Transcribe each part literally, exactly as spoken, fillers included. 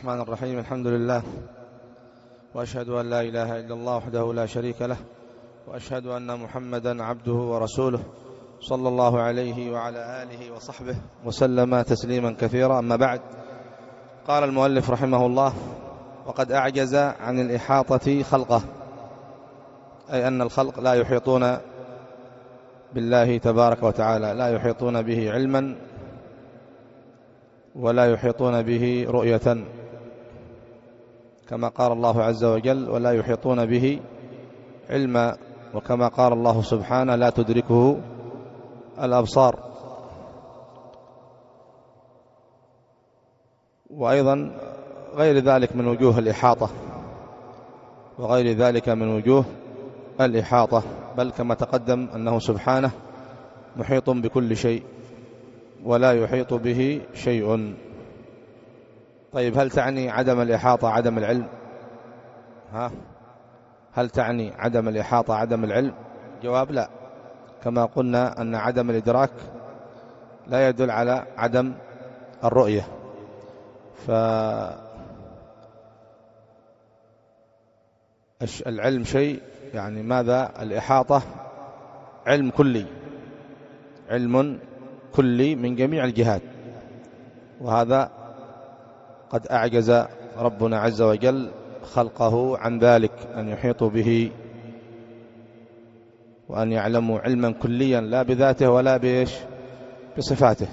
الرحمن الرحيم. الحمد لله، وأشهد أن لا إله إلا الله وحده لا شريك له، وأشهد أن محمدا عبده ورسوله صلى الله عليه وعلى آله وصحبه وسلم تسليما كثيرا. أما بعد، قال المؤلف رحمه الله: وقد أعجز عن الإحاطة خلقه، أي أن الخلق لا يحيطون بالله تبارك وتعالى، لا يحيطون به علما ولا يحيطون به رؤية، كما قال الله عز وجل: ولا يحيطون به علما، وكما قال الله سبحانه: لا تدركه الأبصار. وأيضا غير ذلك من وجوه الإحاطة، وغير ذلك من وجوه الإحاطة، بل كما تقدم أنه سبحانه محيط بكل شيء ولا يحيط به شيء. طيب، هل تعني عدم الإحاطة عدم العلم؟ ها؟ هل تعني عدم الإحاطة عدم العلم؟ جواب: لا. كما قلنا أن عدم الإدراك لا يدل على عدم الرؤية، فالعلم شيء، يعني ماذا؟ الإحاطة علم كلي، علم كلي من جميع الجهات، وهذا قد أعجز ربنا عز وجل خلقه عن ذلك، أن يحيطوا به وأن يعلموا علما كليا، لا بذاته ولا بإيش بصفاته،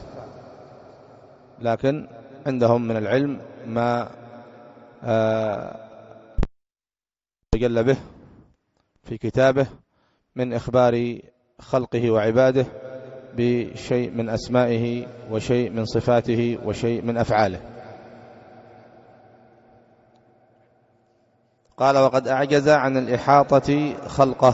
لكن عندهم من العلم ما تجلى به في كتابه من إخبار خلقه وعباده بشيء من أسمائه وشيء من صفاته وشيء من أفعاله. قال: وقد أعجز عن الإحاطة خلقه.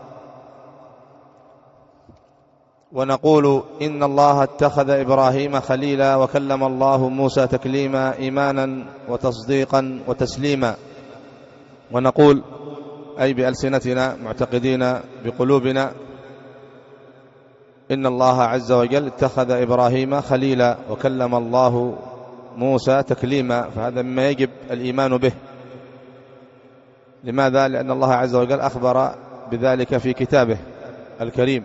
ونقول: إن الله اتخذ إبراهيم خليلا، وكلم الله موسى تكليما، إيمانا وتصديقا وتسليما. ونقول، أي بألسنتنا معتقدين بقلوبنا، إن الله عز وجل اتخذ إبراهيم خليلا، وكلم الله موسى تكليما، فهذا مما يجب الإيمان به. لماذا؟ لأن الله عز وجل أخبر بذلك في كتابه الكريم،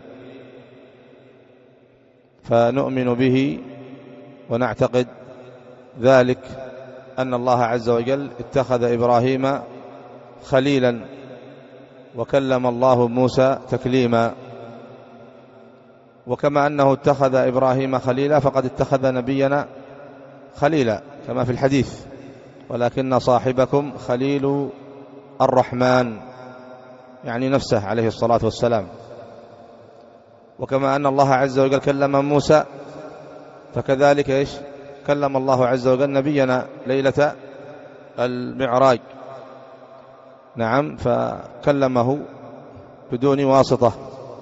فنؤمن به ونعتقد ذلك، أن الله عز وجل اتخذ إبراهيم خليلا، وكلم الله موسى تكليما. وكما أنه اتخذ إبراهيم خليلا، فقد اتخذ نبينا خليلا، كما في الحديث: ولكن صاحبكم خليل الرحمن، يعني نفسه عليه الصلاة والسلام. وكما أن الله عز وجل كلم موسى، فكذلك إيش كلم الله عز وجل نبينا ليلة المعراج، نعم، فكلمه بدون واسطة،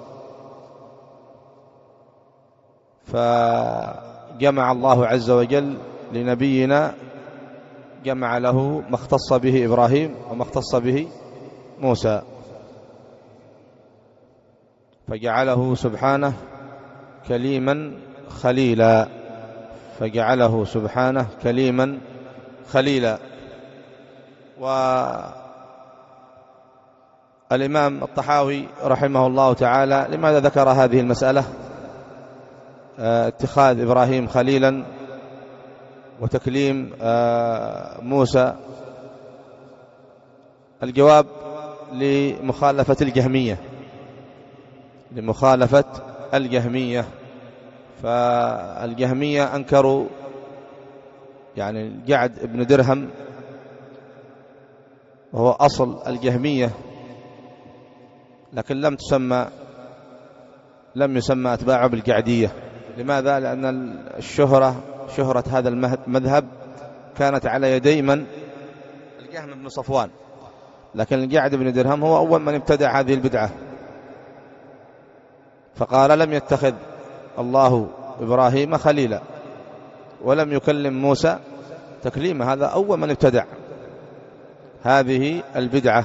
فجمع الله عز وجل لنبينا، جمع له ما اختص به إبراهيم وما اختص به موسى، فجعله سبحانه كليما خليلا، فجعله سبحانه كليما خليلا. والإمام الطحاوي رحمه الله تعالى لماذا ذكر هذه المسألة، اتخاذ إبراهيم خليلا وتكليم موسى؟ الجواب: لمخالفة الجهمية، لمخالفة الجهمية. فالجهمية أنكروا يعني الجعد ابن درهم، وهو أصل الجهمية، لكن لم تسمى لم يسمى أتباعه بالجعدية. لماذا؟ لأن الشهرة شهرة هذا المذهب كانت على يدي من؟ الجهم بن صفوان، لكن الجعد بن درهم هو أول من ابتدع هذه البدعة، فقال: لم يتخذ الله إبراهيم خليلا ولم يكلم موسى تكليما. هذا أول من ابتدع هذه البدعة،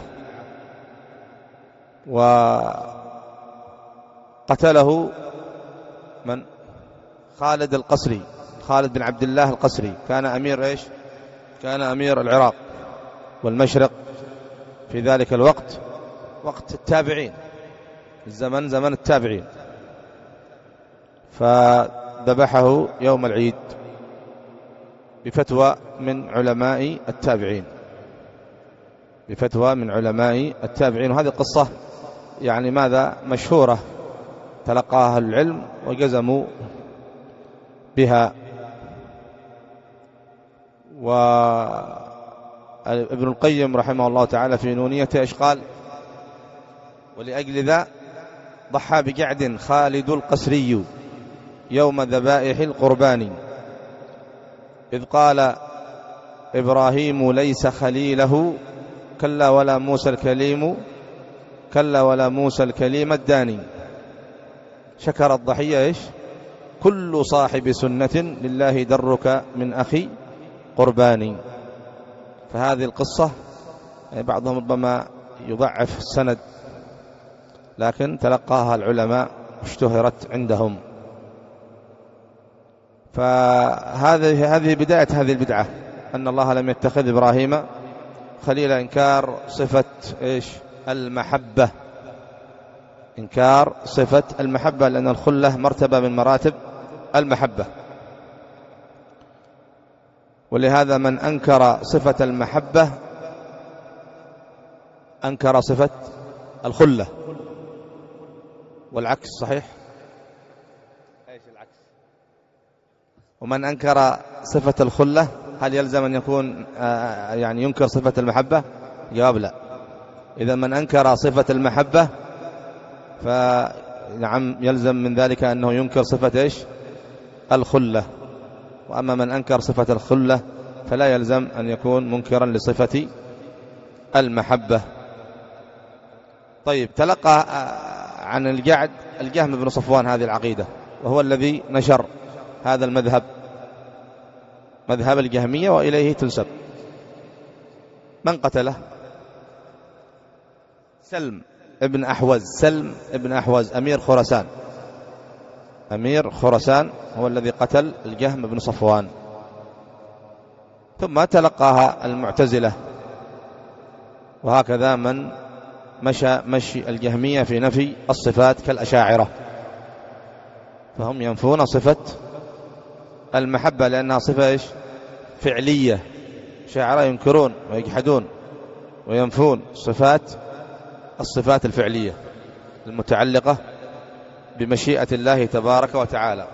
وقتله من؟ خالد القصري، خالد بن عبد الله القصري، كان أمير إيش؟ كان أمير العراق والمشرق في ذلك الوقت وقت التابعين، الزمن زمن التابعين، فذبحه يوم العيد بفتوى من علماء التابعين، بفتوى من علماء التابعين. وهذه قصة يعني ماذا مشهورة تلقاها العلم وجزموا بها. وابن القيم رحمه الله تعالى في نونيته إيش قال؟ ولأجل ذا ضحى بجعد خالد القسري يوم ذبائح القربان، إذ قال إبراهيم ليس خليله كلا ولا موسى الكليم، كلا ولا موسى الكليم الداني. شكر الضحية إيش؟ كل صاحب سنة لله درك من أخي قرباني. فهذه القصة بعضهم ربما يضعف السند، لكن تلقاها العلماء واشتهرت عندهم. فهذه هذه بداية هذه البدعة، أن الله لم يتخذ إبراهيم خليل، إنكار صفة إيش؟ المحبة، إنكار صفة المحبة، لأن الخلة مرتبة من مراتب المحبة. ولهذا من أنكر صفة المحبة أنكر صفة الخلة، والعكس صحيح. ايش العكس؟ ومن أنكر صفة الخلة هل يلزم أن يكون يعني ينكر صفة المحبة؟ جواب لا. إذا من أنكر صفة المحبة فنعم يلزم من ذلك أنه ينكر صفة إيش؟ الخلة. وأما من أنكر صفة الخلة فلا يلزم أن يكون منكرا لصفة المحبة. طيب، تلقى عن الجعد الجهم بن صفوان هذه العقيدة، وهو الذي نشر هذا المذهب، مذهب الجهمية، وإليه تنسب. من قتله؟ سلم ابن أحوز، سلم ابن أحوز أمير خراسان، أمير خراسان هو الذي قتل الجهم بن صفوان. ثم تلقاها المعتزلة، وهكذا من مشى مشي الجهمية في نفي الصفات كالأشاعرة، فهم ينفون صفة المحبة لأنها صفة إيش؟ فعلية. الأشاعرة ينكرون ويجحدون وينفون صفات الصفات الفعلية المتعلقة بمشيئة الله تبارك وتعالى.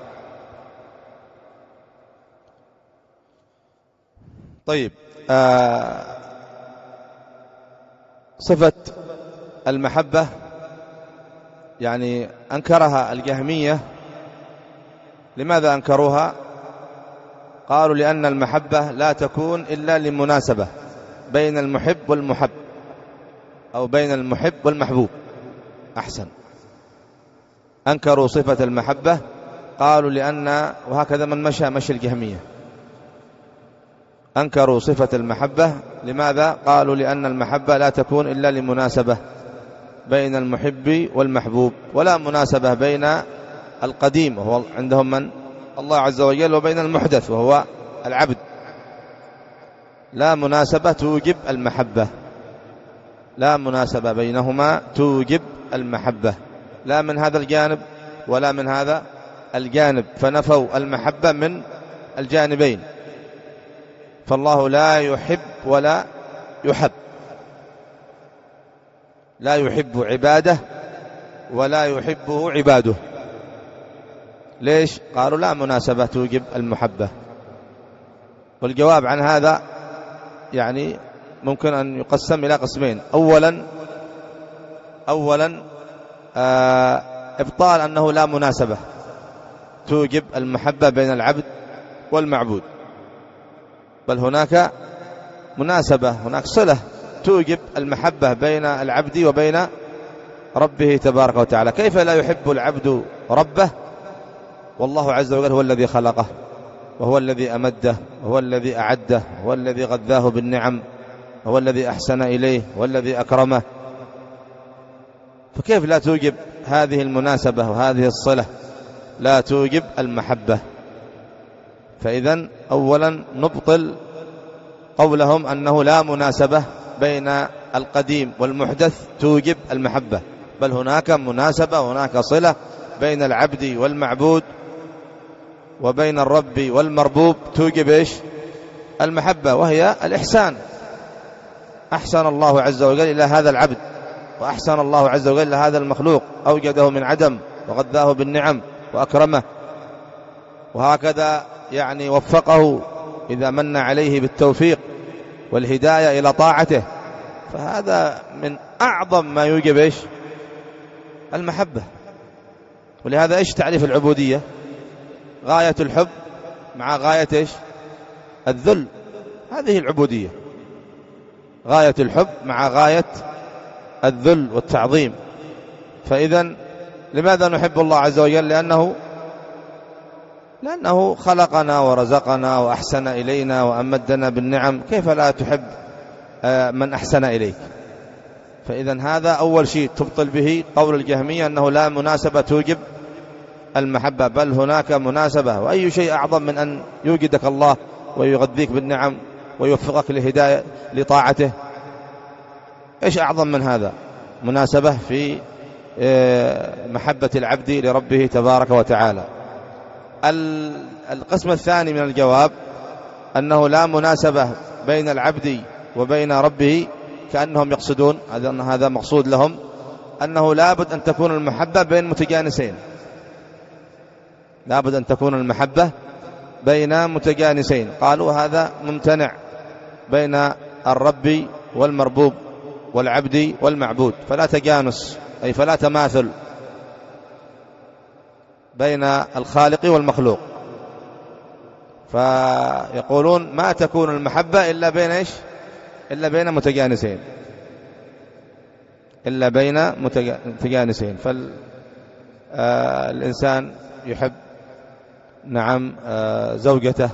طيب، آه صفة المحبة يعني أنكرها الجهمية. لماذا أنكروها؟ قالوا لأن المحبة لا تكون إلا لمناسبة بين المحب والمحب، أو بين المحب والمحبوب أحسن. أنكروا صفة المحبة، قالوا لأن، وهكذا من مشى مشي الجهمية، أنكروا صفة المحبة. لماذا؟ قالوا لأن المحبة لا تكون إلا لمناسبة بين المحب والمحبوب، ولا مناسبة بين القديم وهو عندهم من الله عز وجل وبين المحدث وهو العبد. لا مناسبة توجب المحبة، لا مناسبة بينهما توجب المحبة، لا من هذا الجانب ولا من هذا الجانب، فنفوا المحبة من الجانبين. فالله لا يحب ولا يحب، لا يحب عباده ولا يحبه عباده. ليش؟ قالوا لا مناسبة توجب المحبة. والجواب عن هذا يعني ممكن أن يقسم إلى قسمين. أولا أولا آه إبطال أنه لا مناسبة توجب المحبة بين العبد والمعبود، بل هناك مناسبة، هناك صلة توجب المحبة بين العبد وبين ربه تبارك وتعالى. كيف لا يحب العبد ربه والله عز وجل هو الذي خلقه، وهو الذي أمده، وهو الذي أعده، وهو الذي غذاه بالنعم، وهو الذي أحسن إليه، والذي أكرمه؟ فكيف لا توجب هذه المناسبة وهذه الصلة؟ لا توجب المحبة. فإذن أولا نبطل قولهم أنه لا مناسبة بين القديم والمحدث توجب المحبة، بل هناك مناسبة، هناك صلة بين العبد والمعبود وبين الرب والمربوب توجب إيش؟ المحبة، وهي الإحسان. أحسن الله عز وجل إلى هذا العبد، وأحسن الله عز وجل إلى هذا المخلوق، أوجده من عدم وغذاه بالنعم وأكرمه، وهكذا يعني وفقه إذا من عليه بالتوفيق والهداية إلى طاعته، فهذا من أعظم ما يوجب إيش؟ المحبة. ولهذا إيش تعريف العبودية؟ غاية الحب مع غاية إيش؟ الذل، هذه العبودية، غاية الحب مع غاية الذل والتعظيم. فإذا لماذا نحب الله عز وجل؟ لأنه لأنه خلقنا ورزقنا وأحسن إلينا وأمدنا بالنعم، كيف لا تحب من أحسن إليك؟ فإذا هذا أول شيء تبطل به قول الجهمية أنه لا مناسبة توجب المحبة، بل هناك مناسبة. وأي شيء أعظم من أن يوجدك الله ويغذيك بالنعم ويوفقك لهداية لطاعته؟ إيش أعظم من هذا؟ مناسبة في محبة العبد لربه تبارك وتعالى. القسم الثاني من الجواب أنه لا مناسبة بين العبد وبين ربه، كأنهم يقصدون أن هذا مقصود لهم، أنه لابد أن تكون المحبة بين متجانسين، لابد أن تكون المحبة بين متجانسين. قالوا هذا ممتنع بين الرب والمربوب والعبد والمعبود، فلا تجانس، أي فلا تماثل بين الخالق والمخلوق. فيقولون ما تكون المحبة إلا بين إيش؟ إلا بين متجانسين، إلا بين متجانسين. فالإنسان يحب نعم زوجته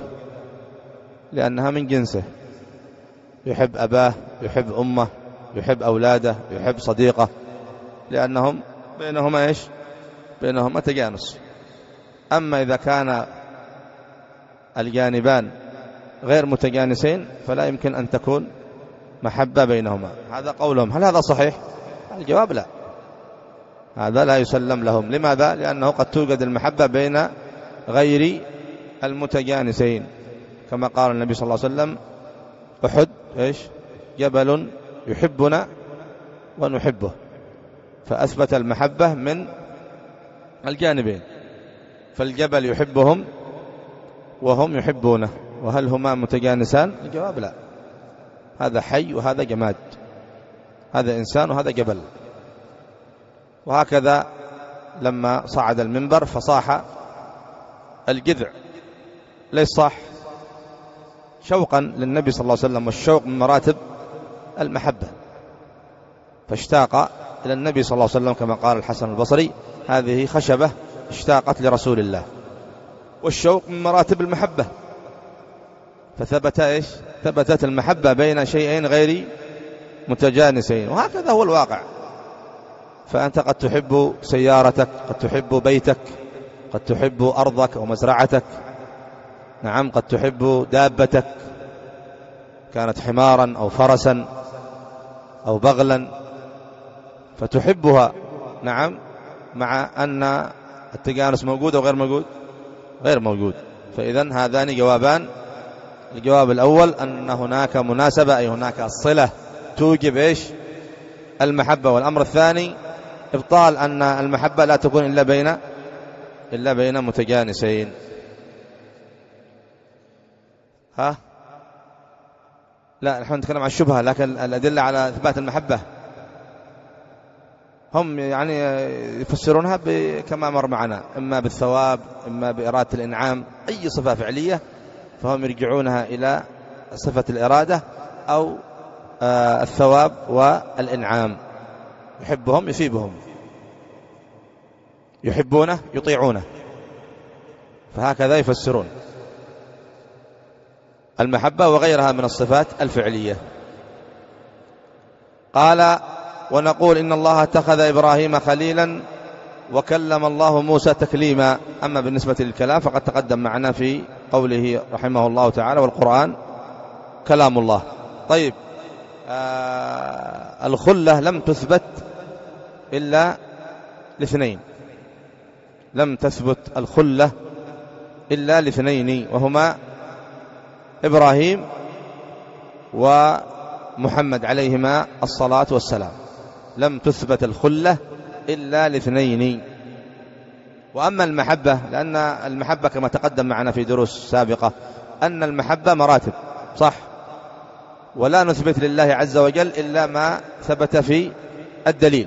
لأنها من جنسه، يحب أباه، يحب أمه، يحب أولاده، يحب صديقه، لأنهم بينهما إيش؟ بينهما تجانس. أما إذا كان الجانبان غير متجانسين فلا يمكن أن تكون محبة بينهما. هذا قولهم. هل هذا صحيح؟ الجواب لا، هذا لا يسلم لهم. لماذا؟ لأنه قد توجد المحبة بين غير المتجانسين، كما قال النبي صلى الله عليه وسلم: أحد إيش؟ جبل يحبنا ونحبه، فأثبت المحبة من الجانبين، فالجبل يحبهم وهم يحبونه. وهل هما متجانسان؟ الجواب لا، هذا حي وهذا جماد، هذا إنسان وهذا جبل. وهكذا لما صعد المنبر فصاح الجذع، ليس صاح شوقا للنبي صلى الله عليه وسلم، والشوق من مراتب المحبة، فاشتاق إلى النبي صلى الله عليه وسلم، كما قال الحسن البصري: هذه خشبة اشتاقت لرسول الله. والشوق من مراتب المحبة، فثبت إيش؟ ثبتت المحبة بين شيئين غير متجانسين. وهكذا هو الواقع. فأنت قد تحب سيارتك، قد تحب بيتك، قد تحب أرضك ومزرعتك، نعم، قد تحب دابتك، كانت حمارا أو فرسا أو بغلا، فتحبها، نعم، مع أن التجانس موجود أو غير موجود؟ غير موجود. فإذن هذان جوابان. الجواب الأول أن هناك مناسبة، أي هناك صلة توجب إيش؟ المحبة. والأمر الثاني إبطال أن المحبة لا تكون إلا بين إلا بين متجانسين. ها؟ لا، نحن نتكلم عن الشبهة، لكن الأدلة على إثبات المحبة هم يعني يفسرونها كما مر معنا، إما بالثواب، إما بإرادة الإنعام، أي صفة فعلية فهم يرجعونها إلى صفة الإرادة أو آه الثواب والإنعام. يحبهم يثيبهم، يحبونه يطيعونه، فهكذا يفسرون المحبة وغيرها من الصفات الفعلية. قال: ونقول إن الله اتخذ إبراهيم خليلا وكلم الله موسى تكليما. أما بالنسبة للكلام فقد تقدم معنا في قوله رحمه الله تعالى: والقرآن كلام الله. طيب آه الخلة لم تثبت إلا لاثنين، لم تثبت الخلة إلا لاثنين، وهما إبراهيم ومحمد عليهما الصلاة والسلام. لم تثبت الخلة إلا لاثنين. وأما المحبة، لأن المحبة كما تقدم معنا في دروس سابقة أن المحبة مراتب، صح؟ ولا نثبت لله عز وجل إلا ما ثبت في الدليل.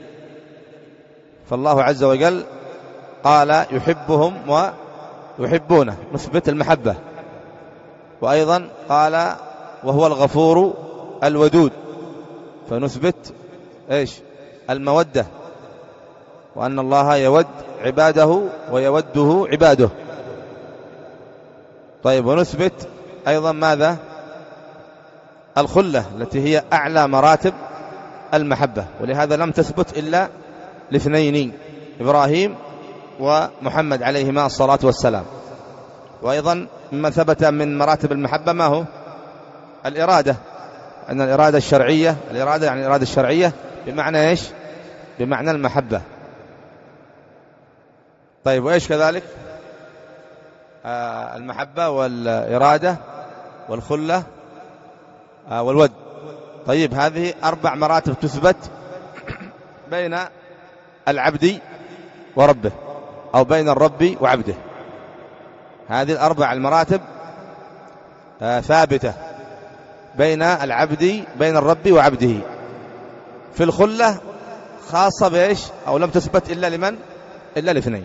فالله عز وجل قال يحبهم ويحبونه، نثبت المحبة. وأيضا قال وهو الغفور الودود، فنثبت إيش؟ المودة، وأن الله يود عباده ويوده عباده. طيب ونثبت أيضا ماذا؟ الخلة التي هي أعلى مراتب المحبة، ولهذا لم تثبت إلا لاثنين، إبراهيم ومحمد عليهما الصلاة والسلام. وأيضا مما ثبت من مراتب المحبة ما هو؟ الإرادة، أن الإرادة الشرعية، الإرادة يعني الإرادة الشرعية بمعنى إيش؟ بمعنى المحبة. طيب وإيش كذلك؟ آه المحبة والإرادة والخلة آه والود. طيب هذه أربع مراتب تثبت بين العبد وربه، أو بين الرب وعبده. هذه الأربع المراتب آه ثابتة بين العبد، بين الرب وعبده. في الخلة خاصة بإيش؟ أو لم تثبت إلا لمن؟ إلا لاثنين.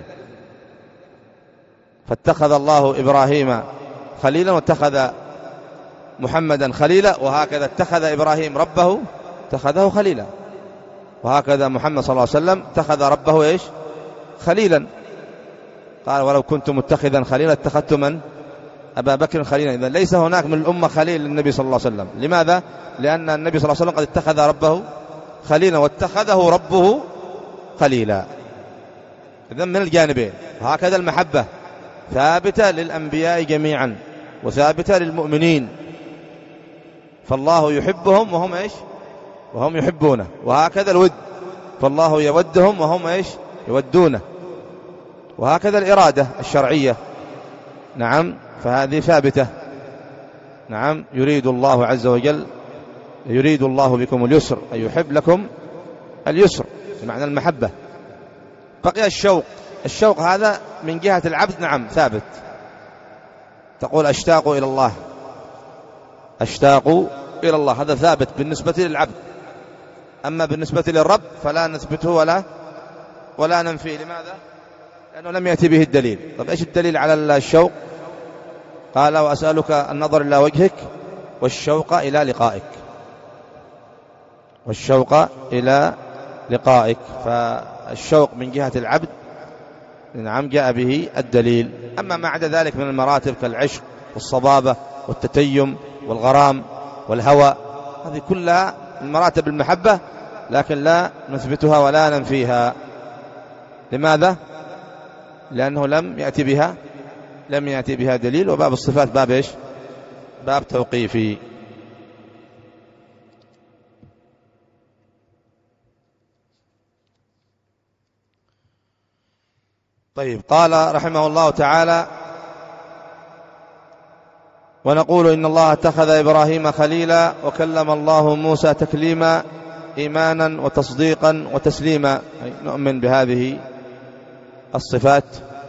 فاتخذ الله إبراهيم خليلا واتخذ محمدا خليلا، وهكذا اتخذ إبراهيم ربه اتخذه خليلا، وهكذا محمد صلى الله عليه وسلم اتخذ ربه إيش؟ خليلا. قال ولو كنت متخذا خليلا اتخذت من؟ أبا بكر خليلا. إذن ليس هناك من الأمة خليل للنبي صلى الله عليه وسلم. لماذا؟ لأن النبي صلى الله عليه وسلم قد اتخذ ربه خليلا واتخذه ربه خليلا. إذن من الجانبين. وهكذا المحبة ثابتة للأنبياء جميعا وثابتة للمؤمنين، فالله يحبهم وهم إيش؟ وهم يحبونه. وهكذا الود، فالله يودهم وهم إيش؟ يودونه. وهكذا الإرادة الشرعية، نعم، فهذه ثابتة. نعم، يريد الله عز وجل، يريد الله بكم اليسر، أي يحب لكم اليسر بمعنى المحبة. بقي الشوق. الشوق هذا من جهة العبد نعم ثابت، تقول أشتاق إلى الله، أشتاق إلى الله، هذا ثابت بالنسبة للعبد. أما بالنسبة للرب فلا نثبته ولا ولا ننفيه. لماذا؟ لأنه لم يأتي به الدليل. طب إيش الدليل على الشوق؟ قال وأسألك النظر إلى وجهك والشوق إلى لقائك، والشوق إلى لقائك. فالشوق من جهة العبد نعم جاء به الدليل. أما ما عدا ذلك من المراتب كالعشق والصبابة والتتيم والغرام والهوى، هذه كلها مراتب المحبة، لكن لا نثبتها ولا ننفيها. لماذا؟ لأنه لم يأتي بها لم يأتي بها دليل. وباب الصفات باب إيش؟ باب توقيفي. طيب قال رحمه الله تعالى ونقول إن الله اتخذ إبراهيم خليلا وكلم الله موسى تكليما إيمانا وتصديقا وتسليما. نؤمن بهذه الصفات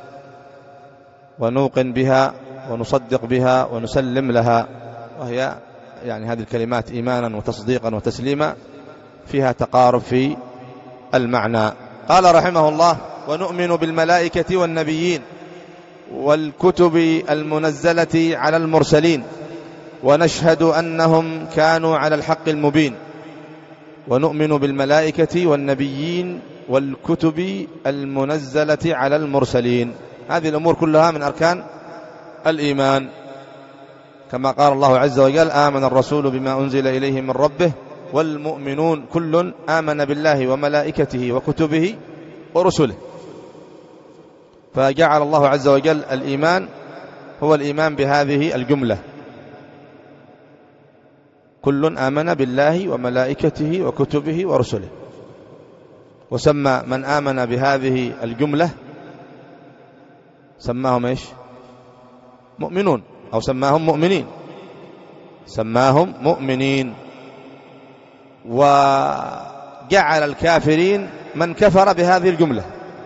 ونوقن بها ونصدق بها ونسلم لها، وهي يعني هذه الكلمات إيمانا وتصديقا وتسليما فيها تقارب في المعنى. قال رحمه الله ونؤمن بالملائكة والنبيين والكتب المنزلة على المرسلين ونشهد أنهم كانوا على الحق المبين. ونؤمن بالملائكة والنبيين والكتب المنزلة على المرسلين، هذه الأمور كلها من أركان الإيمان، كما قال الله عز وجل آمن الرسول بما أنزل إليه من ربه والمؤمنون كل آمن بالله وملائكته وكتبه ورسله. فجعل الله عز وجل الإيمان هو الإيمان بهذه الجملة. كل آمن بالله وملائكته وكتبه ورسله. وسمى من آمن بهذه الجملة سماهم إيش؟ مؤمنون، أو سماهم مؤمنين، سماهم مؤمنين. وجعل الكافرين من كفر بهذه الجملة،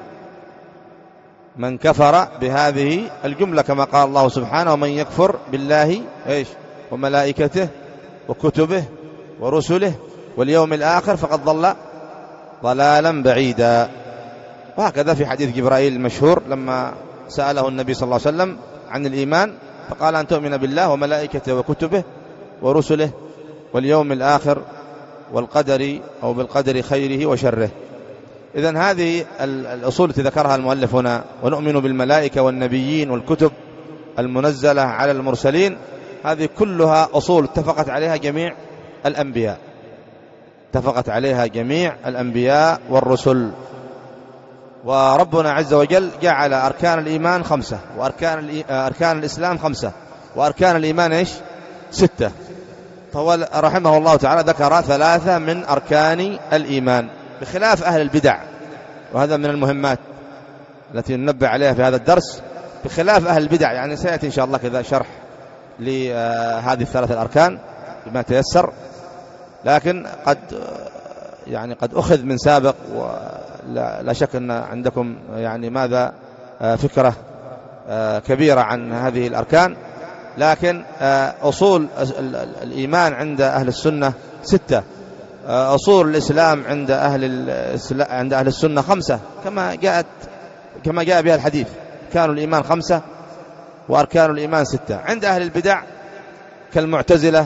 من كفر بهذه الجملة، كما قال الله سبحانه: ومن يكفر بالله إيش وملائكته وكتبه ورسله واليوم الآخر فقد ضل ضلالا بعيدا. وهكذا في حديث جبرائيل المشهور لما سأله النبي صلى الله عليه وسلم عن الإيمان فقال: أن تؤمن بالله وملائكته وكتبه ورسله واليوم الآخر والقدر أو بالقدر خيره وشره. إذن هذه الأصول التي ذكرها المؤلف هنا: ونؤمن بالملائكة والنبيين والكتب المنزلة على المرسلين، هذه كلها أصول اتفقت عليها جميع الأنبياء، اتفقت عليها جميع الأنبياء والرسل. وربنا عز وجل جعل أركان الإيمان خمسة، وأركان أركان الإسلام خمسة، وأركان الإيمان إيش؟ ستة. طول رحمه الله تعالى ذكر ثلاثة من أركان الإيمان، بخلاف أهل البدع، وهذا من المهمات التي ننبه عليها في هذا الدرس. بخلاف أهل البدع، يعني سيأتي إن شاء الله كذا شرح لهذه الثلاثة الأركان بما تيسر، لكن قد يعني قد أخذ من سابق، ولا شك أن عندكم يعني ماذا فكرة كبيرة عن هذه الأركان. لكن أصول الإيمان عند أهل السنة ستة، أصول الإسلام عند أهل عند أهل السنة خمسة، كما جاءت كما جاء بها الحديث: كانوا الإيمان خمسة وأركان الإيمان ستة. عند أهل البدع كالمعتزلة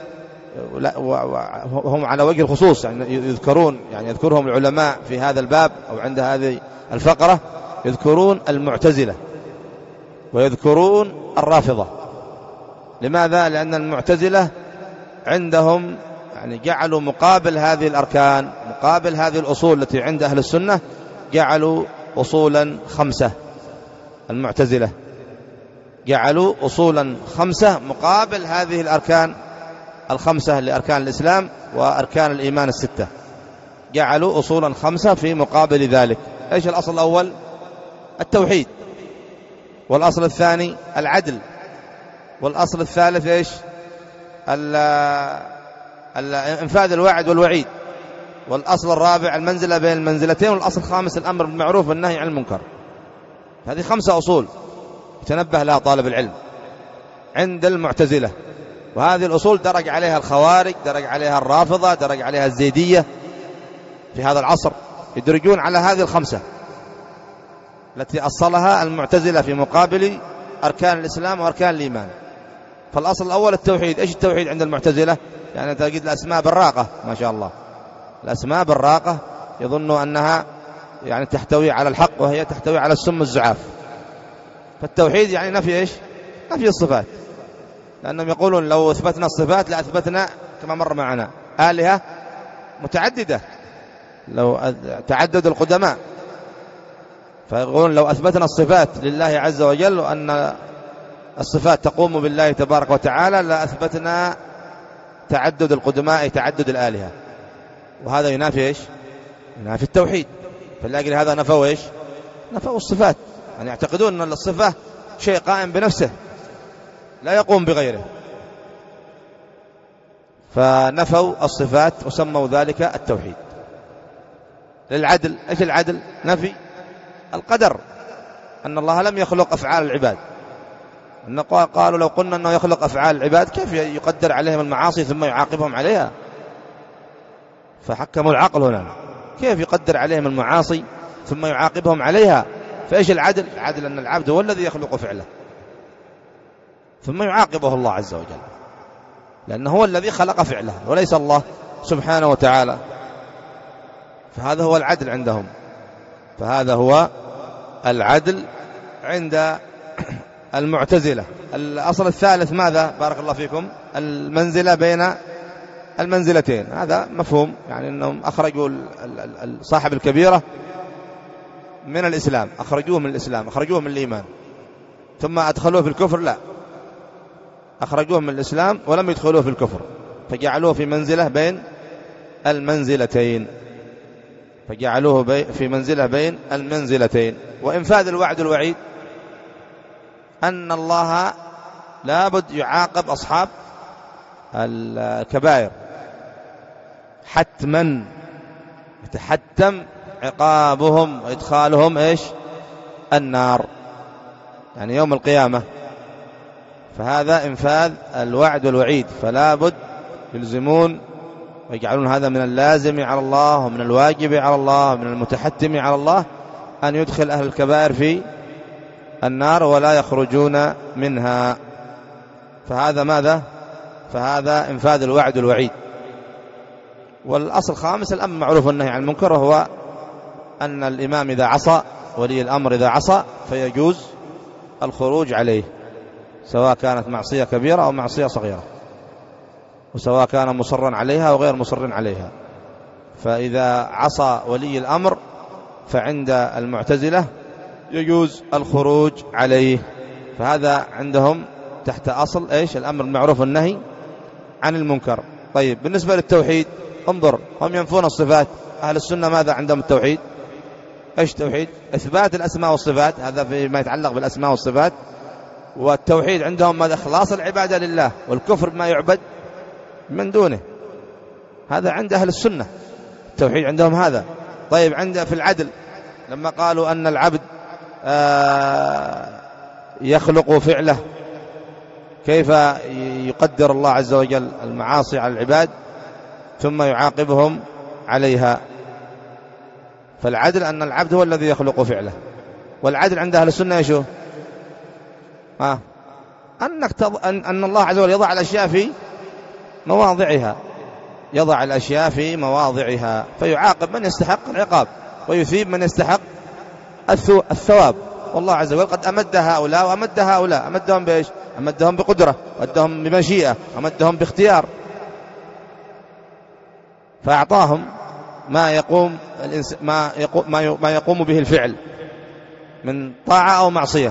وهم على وجه الخصوص، يعني يذكرون يعني يذكرهم العلماء في هذا الباب أو عند هذه الفقرة، يذكرون المعتزلة ويذكرون الرافضة. لماذا؟ لأن المعتزلة عندهم يعني جعلوا مقابل هذه الأركان، مقابل هذه الأصول التي عند أهل السنة، جعلوا أصولا خمسة. المعتزلة جعلوا أصولا خمسة مقابل هذه الأركان الخمسة لأركان الإسلام وأركان الإيمان الستة، جعلوا أصولا خمسة في مقابل ذلك. إيش الأصل الأول؟ التوحيد. والأصل الثاني العدل. والأصل الثالث إيش؟ إنفاذ الوعد والوعيد. والأصل الرابع المنزلة بين المنزلتين. والأصل الخامس الأمر بالمعروف والنهي عن المنكر. هذه خمسة أصول يتنبه لها طالب العلم عند المعتزلة. وهذه الأصول درج عليها الخوارج، درج عليها الرافضة، درج عليها الزيدية في هذا العصر، يدرجون على هذه الخمسة التي أصلها المعتزلة في مقابل أركان الإسلام وأركان الإيمان. فالأصل الأول التوحيد. إيش التوحيد عند المعتزلة؟ يعني تجد الأسماء براقة، ما شاء الله، الأسماء براقة، يظن أنها يعني تحتوي على الحق وهي تحتوي على السم الزعاف. فالتوحيد يعني نفي إيش؟ نفي الصفات، لأنهم يقولون لو أثبتنا الصفات لأثبتنا كما مر معنا آلهة متعددة، لو تعدد القدماء. فيقولون لو أثبتنا الصفات لله عز وجل وأن الصفات تقوم بالله تبارك وتعالى لأثبتنا تعدد القدماء، تعدد الآلهة، وهذا ينافي إيش؟ ينافي التوحيد. فلأجل هذا نفوا إيش؟ نفوا الصفات، يعني يعتقدون أن الصفة شيء قائم بنفسه لا يقوم بغيره، فنفوا الصفات وسموا ذلك التوحيد. للعدل، إيش العدل؟ نفي القدر، أن الله لم يخلق أفعال العباد. أن قالوا لو قلنا أنه يخلق أفعال العباد كيف يقدر عليهم المعاصي ثم يعاقبهم عليها؟ فحكموا العقل هنا، كيف يقدر عليهم المعاصي ثم يعاقبهم عليها؟ فإيش العدل؟ العدل أن العبد هو الذي يخلق فعله ثم يعاقبه الله عز وجل، لأنه هو الذي خلق فعله وليس الله سبحانه وتعالى. فهذا هو العدل عندهم، فهذا هو العدل عند المعتزلة. الأصل الثالث ماذا؟ بارك الله فيكم، المنزلة بين المنزلتين. هذا مفهوم، يعني أنهم أخرجوا صاحب الكبيرة من الإسلام، أخرجوه من الإسلام، أخرجوه من الإيمان، ثم أدخلوه في الكفر. لا، أخرجوه من الإسلام ولم يدخلوه في الكفر، فجعلوه في منزلة بين المنزلتين فجعلوه في منزلة بين المنزلتين. وإنفاذ الوعد الوعيد أن الله لابد يعاقب أصحاب الكبائر حتما، يتحتم عقابهم وإدخالهم إيش النار، يعني يوم القيامة. فهذا إنفاذ الوعد والوعيد، فلا بد يلزمون ويجعلون هذا من اللازم على الله ومن الواجب على الله ومن المتحتم على الله أن يدخل أهل الكبائر في النار ولا يخرجون منها. فهذا ماذا؟ فهذا إنفاذ الوعد والوعيد. والأصل الخامس الأمر معروف والنهي عن المنكر، وهو أن الإمام إذا عصى، ولي الأمر إذا عصى، فيجوز الخروج عليه، سواء كانت معصية كبيرة أو معصية صغيرة، وسواء كان مصرا عليها أو غير مصر عليها. فإذا عصى ولي الأمر فعند المعتزلة يجوز الخروج عليه. فهذا عندهم تحت أصل إيش؟ الأمر المعروف والنهي عن المنكر. طيب بالنسبة للتوحيد انظر، هم ينفون الصفات. أهل السنة ماذا عندهم التوحيد؟ إيش توحيد؟ إثبات الأسماء والصفات، هذا فيما يتعلق بالأسماء والصفات. والتوحيد عندهم ماذا؟ إخلاص العبادة لله، والكفر بما يعبد من دونه. هذا عند أهل السنة التوحيد عندهم هذا. طيب عند في العدل لما قالوا أن العبد يخلق فعله، كيف يقدر الله عز وجل المعاصي على العباد ثم يعاقبهم عليها؟ فالعدل أن العبد هو الذي يخلق فعله. والعدل عند أهل السنة يشوف آه. أنك تض... أن... أن الله عز وجل يضع الأشياء في مواضعها، يضع الأشياء في مواضعها، فيعاقب من يستحق العقاب ويثيب من يستحق الثو... الثواب. والله عز وجل قد أمد هؤلاء وأمد هؤلاء، أمدهم بإيش؟ أمدهم بقدرة، أمدهم بمشيئة، أمدهم باختيار، فأعطاهم ما يقوم الإنس... ما يقوم ما يقوم به الفعل من طاعة أو معصية.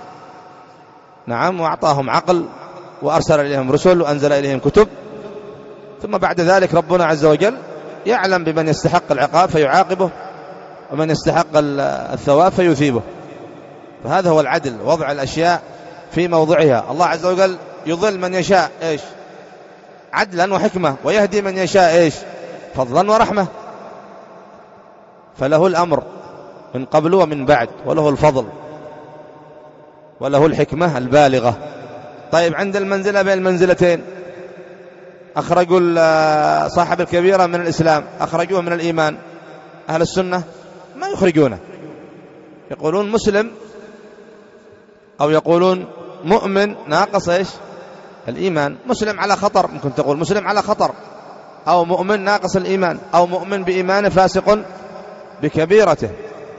نعم، وأعطاهم عقل وأرسل إليهم رسل وأنزل إليهم كتب. ثم بعد ذلك ربنا عز وجل يعلم بمن يستحق العقاب فيعاقبه، ومن يستحق الثواب فيثيبه. فهذا هو العدل، وضع الأشياء في موضعها. الله عز وجل يضل من يشاء إيش؟ عدلا وحكمة، ويهدي من يشاء إيش؟ فضلا ورحمة. فله الأمر من قبل ومن بعد، وله الفضل وله الحكمة البالغة. طيب عند المنزلة بين المنزلتين، أخرجوا صاحب الكبيرة من الإسلام، أخرجوه من الإيمان. أهل السنة ما يخرجونه، يقولون مسلم أو يقولون مؤمن ناقص إيش؟ الإيمان. مسلم على خطر، ممكن تقول مسلم على خطر، أو مؤمن ناقص الإيمان، أو مؤمن بإيمانه فاسق بكبيرته.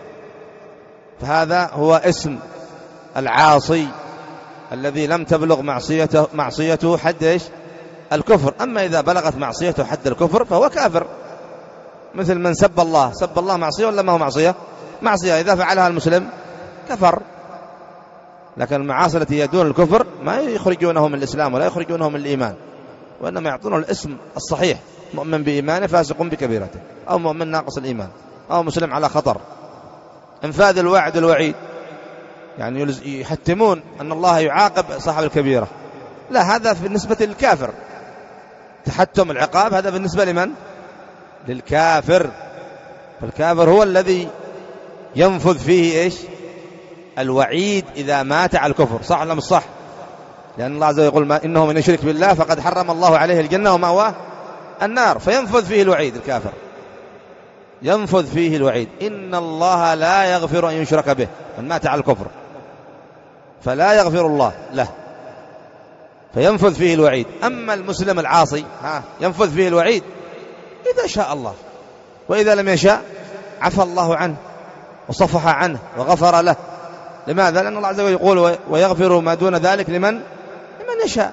فهذا هو اسم العاصي الذي لم تبلغ معصيته, معصيته حد إيش؟ الكفر. أما إذا بلغت معصيته حد الكفر فهو كافر، مثل من سب الله. سب الله معصية ولا ما هو معصية؟ معصية، إذا فعلها المسلم كفر. لكن المعاصي التي يدون الكفر ما يخرجونه من الإسلام ولا يخرجونه من الإيمان، وإنما يعطونه الاسم الصحيح: مؤمن بإيمانه فاسق بكبيرته، أو مؤمن ناقص الإيمان، أو مسلم على خطر. انفاذ الوعد الوعيد، يعني يحتمون أن الله يعاقب صاحب الكبيرة. لا، هذا بالنسبة للكافر. تحتم العقاب هذا بالنسبة لمن؟ للكافر. فالكافر هو الذي ينفذ فيه إيش؟ الوعيد إذا مات على الكفر. صح ولا مش صح؟ لأن الله عز وجل يقول: ما إنه من يشرك بالله فقد حرم الله عليه الجنة ومأواه النار. فينفذ فيه الوعيد. الكافر ينفذ فيه الوعيد: إن الله لا يغفر أن يشرك به. من مات على الكفر فلا يغفر الله له، فينفذ فيه الوعيد. أما المسلم العاصي ها ينفذ فيه الوعيد إذا شاء الله، وإذا لم يشاء عفى الله عنه وصفح عنه وغفر له. لماذا؟ لأن الله عز وجل يقول: ويغفر ما دون ذلك لمن لمن يشاء،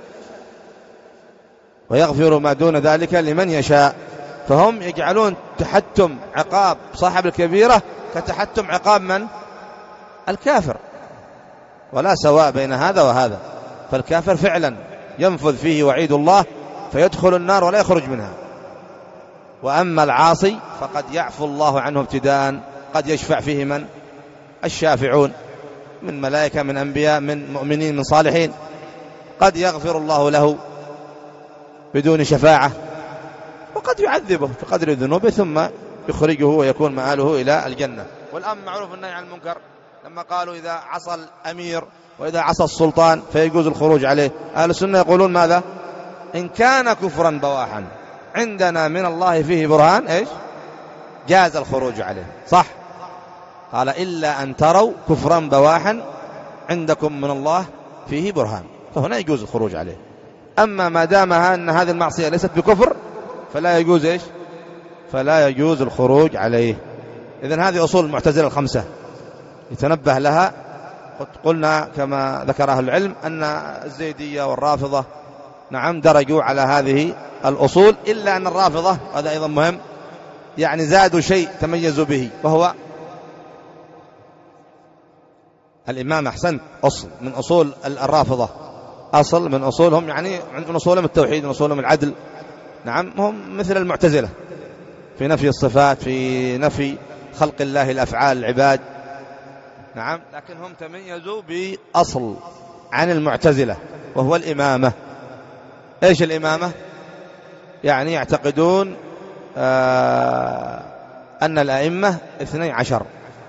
ويغفر ما دون ذلك لمن يشاء. فهم يجعلون تحتم عقاب صاحب الكبيرة كتحتم عقاب من؟ الكافر، ولا سواء بين هذا وهذا. فالكافر فعلا ينفذ فيه وعيد الله فيدخل النار ولا يخرج منها. وأما العاصي فقد يعفو الله عنه ابتداء، قد يشفع فيه من؟ الشافعون من ملائكة، من أنبياء، من مؤمنين، من صالحين. قد يغفر الله له بدون شفاعة، وقد يعذبه بقدر ذنوبه ثم يخرجه ويكون مآله إلى الجنة. والآن معروف النهي عن المنكر، لما قالوا إذا عصى الأمير وإذا عصى السلطان فيجوز الخروج عليه، أهل السنة يقولون ماذا؟ إن كان كفرا بواحا عندنا من الله فيه برهان إيش؟ جاز الخروج عليه، صح؟ قال إلا أن تروا كفرا بواحا عندكم من الله فيه برهان، فهنا يجوز الخروج عليه. أما ما دام أن هذه المعصية ليست بكفر فلا يجوز إيش؟ فلا يجوز الخروج عليه. إذن هذه أصول المعتزلة الخمسة يتنبه لها. قلنا كما ذكر أهل العلم أن الزيدية والرافضة نعم درجوا على هذه الأصول، إلا أن الرافضة، هذا أيضا مهم، يعني زادوا شيء تميزوا به، وهو الإمام. أحسنت، أصل من أصول الرافضة، أصل من أصولهم، يعني من أصولهم التوحيد، من أصولهم العدل. نعم، هم مثل المعتزلة في نفي الصفات، في نفي خلق الله الأفعال العباد. نعم، لكن هم تميزوا بأصل عن المعتزلة وهو الإمامة. إيش الإمامة؟ يعني يعتقدون آه أن الأئمة اثني عشر،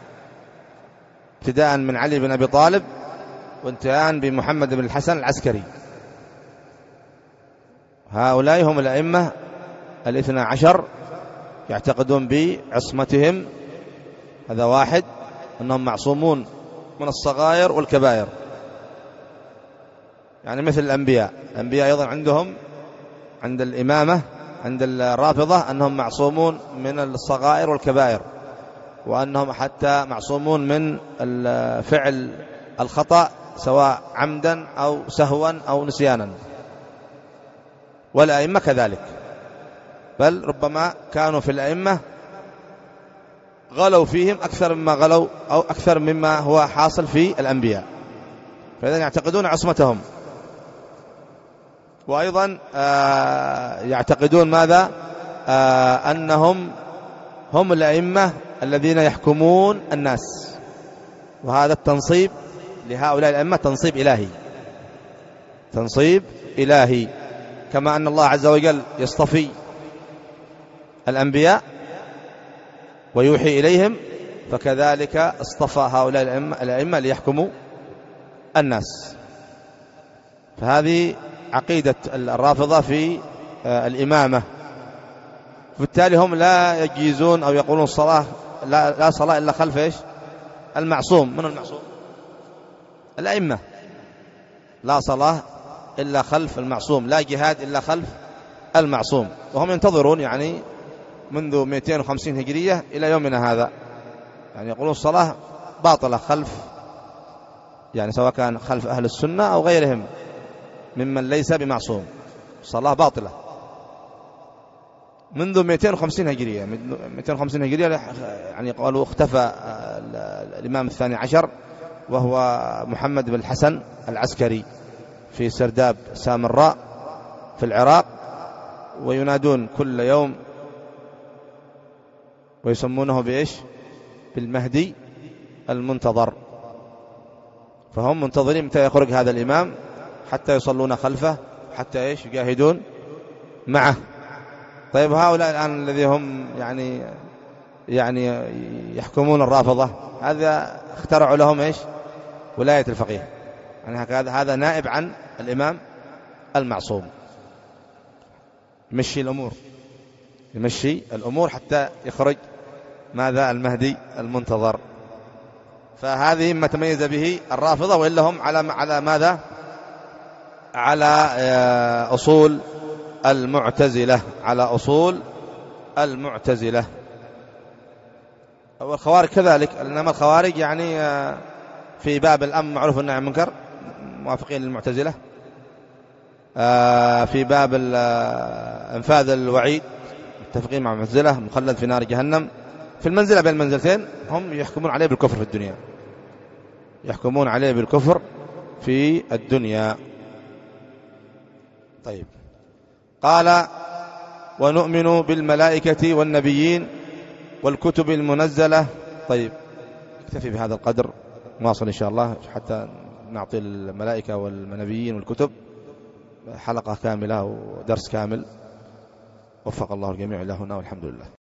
ابتداء من علي بن أبي طالب وانتهاء بمحمد بن الحسن العسكري. هؤلاء هم الأئمة الاثنى عشر، يعتقدون بعصمتهم. هذا واحد، أنهم معصومون من الصغائر والكبائر، يعني مثل الأنبياء. الأنبياء أيضا عندهم عند الإمامة عند الرافضة أنهم معصومون من الصغائر والكبائر، وأنهم حتى معصومون من فعل الخطأ سواء عمدا أو سهوا أو نسيانا. والأئمة كذلك، بل ربما كانوا في الأئمة غلوا فيهم أكثر مما غلوا أو أكثر مما هو حاصل في الأنبياء، فإذا يعتقدون عصمتهم. وأيضا آه يعتقدون ماذا؟ آه أنهم هم الأئمة الذين يحكمون الناس، وهذا التنصيب لهؤلاء الأئمة تنصيب إلهي، تنصيب إلهي. كما أن الله عز وجل يصطفي الأنبياء ويوحي إليهم، فكذلك اصطفى هؤلاء الأئمة, الأئمة ليحكموا الناس. فهذه عقيدة الرافضة في الإمامة. بالتالي هم لا يجيزون أو يقولون الصلاة لا, لا صلاة إلا خلف إيش؟ المعصوم. من المعصوم؟ الأئمة. لا صلاة إلا خلف المعصوم، لا جهاد إلا خلف المعصوم. وهم ينتظرون يعني منذ مئتين وخمسين هجرية إلى يومنا هذا، يعني يقولون الصلاة باطلة خلف، يعني سواء كان خلف أهل السنة أو غيرهم ممن ليس بمعصوم، الصلاة باطلة منذ مئتين وخمسين هجرية. مئتين وخمسين هجرية يعني قالوا اختفى الإمام الثاني عشر وهو محمد بن الحسن العسكري في سرداب سامراء في العراق، وينادون كل يوم ويسمونه بإيش؟ بالمهدي المنتظر. فهم منتظرين متى يخرج هذا الإمام حتى يصلون خلفه، حتى إيش؟ يجاهدون معه. طيب هؤلاء الآن الذي هم يعني يعني يحكمون الرافضة، هذا اخترعوا لهم إيش؟ ولاية الفقيه، يعني هذا هذا نائب عن الإمام المعصوم، يمشي الأمور يمشي الأمور حتى يخرج ماذا؟ المهدي المنتظر. فهذه ما تميز به الرافضة، وإلا هم على على ماذا؟ على أصول المعتزلة، على أصول المعتزلة. والخوارج كذلك، إنما الخوارج يعني في باب الأمر معروف والنهي عن المنكر موافقين للمعتزلة، في باب انفاذ الوعيد متفقين مع المعتزلة، مخلد في نار جهنم. في المنزلة بين المنزلتين هم يحكمون عليه بالكفر في الدنيا، يحكمون عليه بالكفر في الدنيا. طيب قال ونؤمن بالملائكة والنبيين والكتب المنزلة. طيب اكتفي بهذا القدر، نواصل إن شاء الله حتى نعطي الملائكة والنبيين والكتب حلقة كاملة ودرس كامل. وفق الله الجميع إلى هنا والحمد لله.